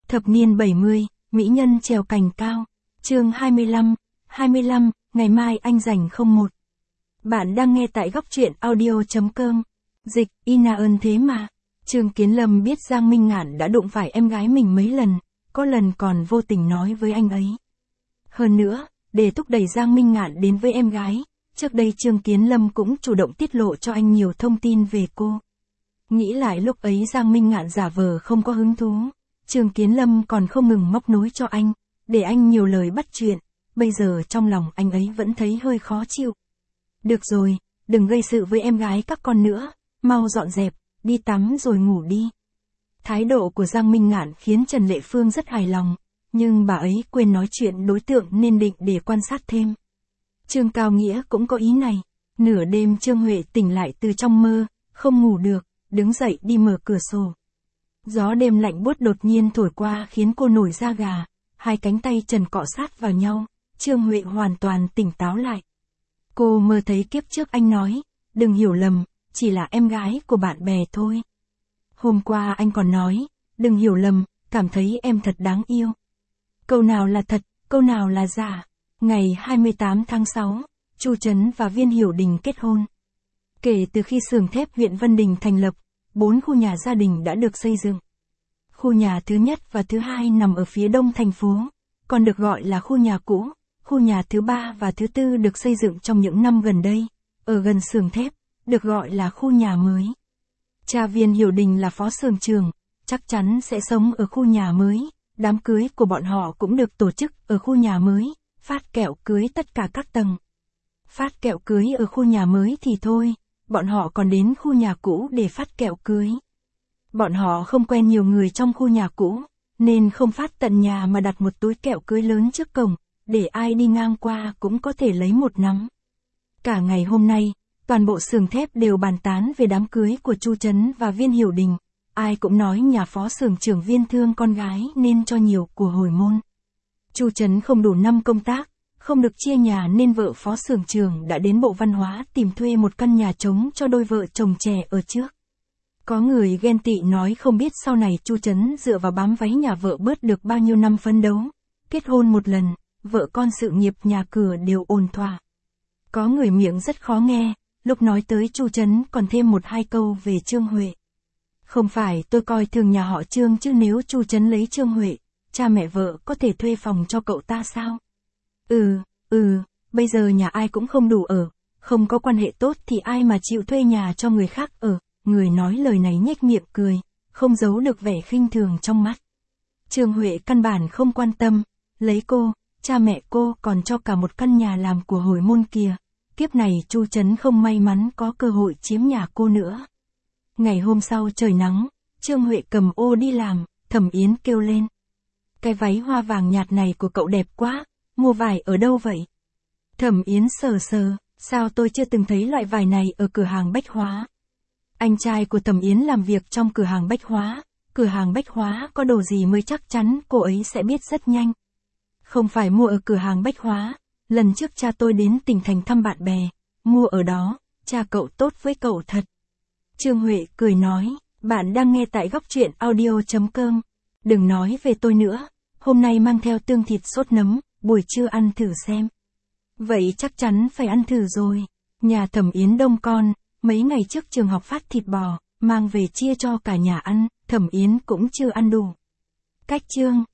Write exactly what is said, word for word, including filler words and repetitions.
Thập niên bảy mươi, mỹ nhân trèo cành cao. Chương hai mươi lăm, hai mươi lăm, ngày mai anh rảnh không một. Bạn đang nghe tại góc truyện audio chấm com. Dịch, Ina ơn thế mà. Trương Kiến Lâm biết Giang Minh Ngạn đã đụng phải em gái mình mấy lần, có lần còn vô tình nói với anh ấy. Hơn nữa, để thúc đẩy Giang Minh Ngạn đến với em gái, trước đây Trương Kiến Lâm cũng chủ động tiết lộ cho anh nhiều thông tin về cô. Nghĩ lại lúc ấy Giang Minh Ngạn giả vờ không có hứng thú, Trương Kiến Lâm còn không ngừng móc nối cho anh, để anh nhiều lời bắt chuyện, bây giờ trong lòng anh ấy vẫn thấy hơi khó chịu. Được rồi, đừng gây sự với em gái các con nữa, mau dọn dẹp, đi tắm rồi ngủ đi. Thái độ của Giang Minh Ngạn khiến Trần Lệ Phương rất hài lòng, nhưng bà ấy quên nói chuyện đối tượng nên định để quan sát thêm. Trương Cao Nghĩa cũng có ý này, nửa đêm Trương Huệ tỉnh lại từ trong mơ, không ngủ được, đứng dậy đi mở cửa sổ. Gió đêm lạnh buốt đột nhiên thổi qua khiến cô nổi da gà, hai cánh tay Trần cọ sát vào nhau, Trương Huệ hoàn toàn tỉnh táo lại. Cô mơ thấy kiếp trước anh nói, đừng hiểu lầm, chỉ là em gái của bạn bè thôi. Hôm qua anh còn nói, đừng hiểu lầm, cảm thấy em thật đáng yêu. Câu nào là thật, câu nào là giả. Ngày hai mươi tám tháng sáu, Chu Trấn và Viên Hiểu Đình kết hôn. Kể từ khi xưởng thép huyện Vân Đình thành lập, bốn khu nhà gia đình đã được xây dựng. Khu nhà thứ nhất và thứ hai nằm ở phía đông thành phố, còn được gọi là khu nhà cũ. Khu nhà thứ ba và thứ tư được xây dựng trong những năm gần đây, ở gần xưởng thép, được gọi là khu nhà mới. Cha Viên Hiểu Đình là phó xưởng trưởng, chắc chắn sẽ sống ở khu nhà mới, đám cưới của bọn họ cũng được tổ chức ở khu nhà mới, phát kẹo cưới tất cả các tầng. Phát kẹo cưới ở khu nhà mới thì thôi, bọn họ còn đến khu nhà cũ để phát kẹo cưới. Bọn họ không quen nhiều người trong khu nhà cũ, nên không phát tận nhà mà đặt một túi kẹo cưới lớn trước cổng, để ai đi ngang qua cũng có thể lấy một nắm. Cả ngày hôm nay, toàn bộ xưởng thép đều bàn tán về đám cưới của Chu Trấn và Viên Hiểu Đình, ai cũng nói nhà phó xưởng trưởng Viên thương con gái nên cho nhiều của hồi môn. Chu Trấn không đủ năm công tác, không được chia nhà nên vợ phó xưởng trưởng đã đến Bộ Văn hóa tìm thuê một căn nhà trống cho đôi vợ chồng trẻ ở trước. Có người ghen tị nói không biết sau này Chu Trấn dựa vào bám váy nhà vợ bớt được bao nhiêu năm phấn đấu, kết hôn một lần, vợ con sự nghiệp nhà cửa đều ổn thỏa. Có người miệng rất khó nghe, lúc nói tới Chu Trấn còn thêm một hai câu về Trương Huệ. Không phải tôi coi thường nhà họ Trương chứ nếu Chu Trấn lấy Trương Huệ, cha mẹ vợ có thể thuê phòng cho cậu ta sao? Ừ, ừ, bây giờ nhà ai cũng không đủ ở, không có quan hệ tốt thì ai mà chịu thuê nhà cho người khác ở. Người nói lời này nhếch miệng cười, không giấu được vẻ khinh thường trong mắt. Trương Huệ căn bản không quan tâm, lấy cô, cha mẹ cô còn cho cả một căn nhà làm của hồi môn kìa. Kiếp này Chu Trấn không may mắn có cơ hội chiếm nhà cô nữa. Ngày hôm sau trời nắng, Trương Huệ cầm ô đi làm, Thẩm Yến kêu lên. Cái váy hoa vàng nhạt này của cậu đẹp quá, mua vải ở đâu vậy? Thẩm Yến sờ sờ, sao tôi chưa từng thấy loại vải này ở cửa hàng bách hóa. Anh trai của Thẩm Yến làm việc trong cửa hàng bách hóa, cửa hàng bách hóa có đồ gì mới chắc chắn cô ấy sẽ biết rất nhanh. Không phải mua ở cửa hàng bách hóa, lần trước cha tôi đến tỉnh thành thăm bạn bè, mua ở đó, cha cậu tốt với cậu thật. Trương Huệ cười nói, bạn đang nghe tại góc truyện audio chấm com. Đừng nói về tôi nữa, hôm nay mang theo tương thịt sốt nấm, buổi trưa ăn thử xem. Vậy chắc chắn phải ăn thử rồi, nhà Thẩm Yến đông con. Mấy ngày trước trường học phát thịt bò, mang về chia cho cả nhà ăn, Thẩm Yến cũng chưa ăn đủ. Cách Trương,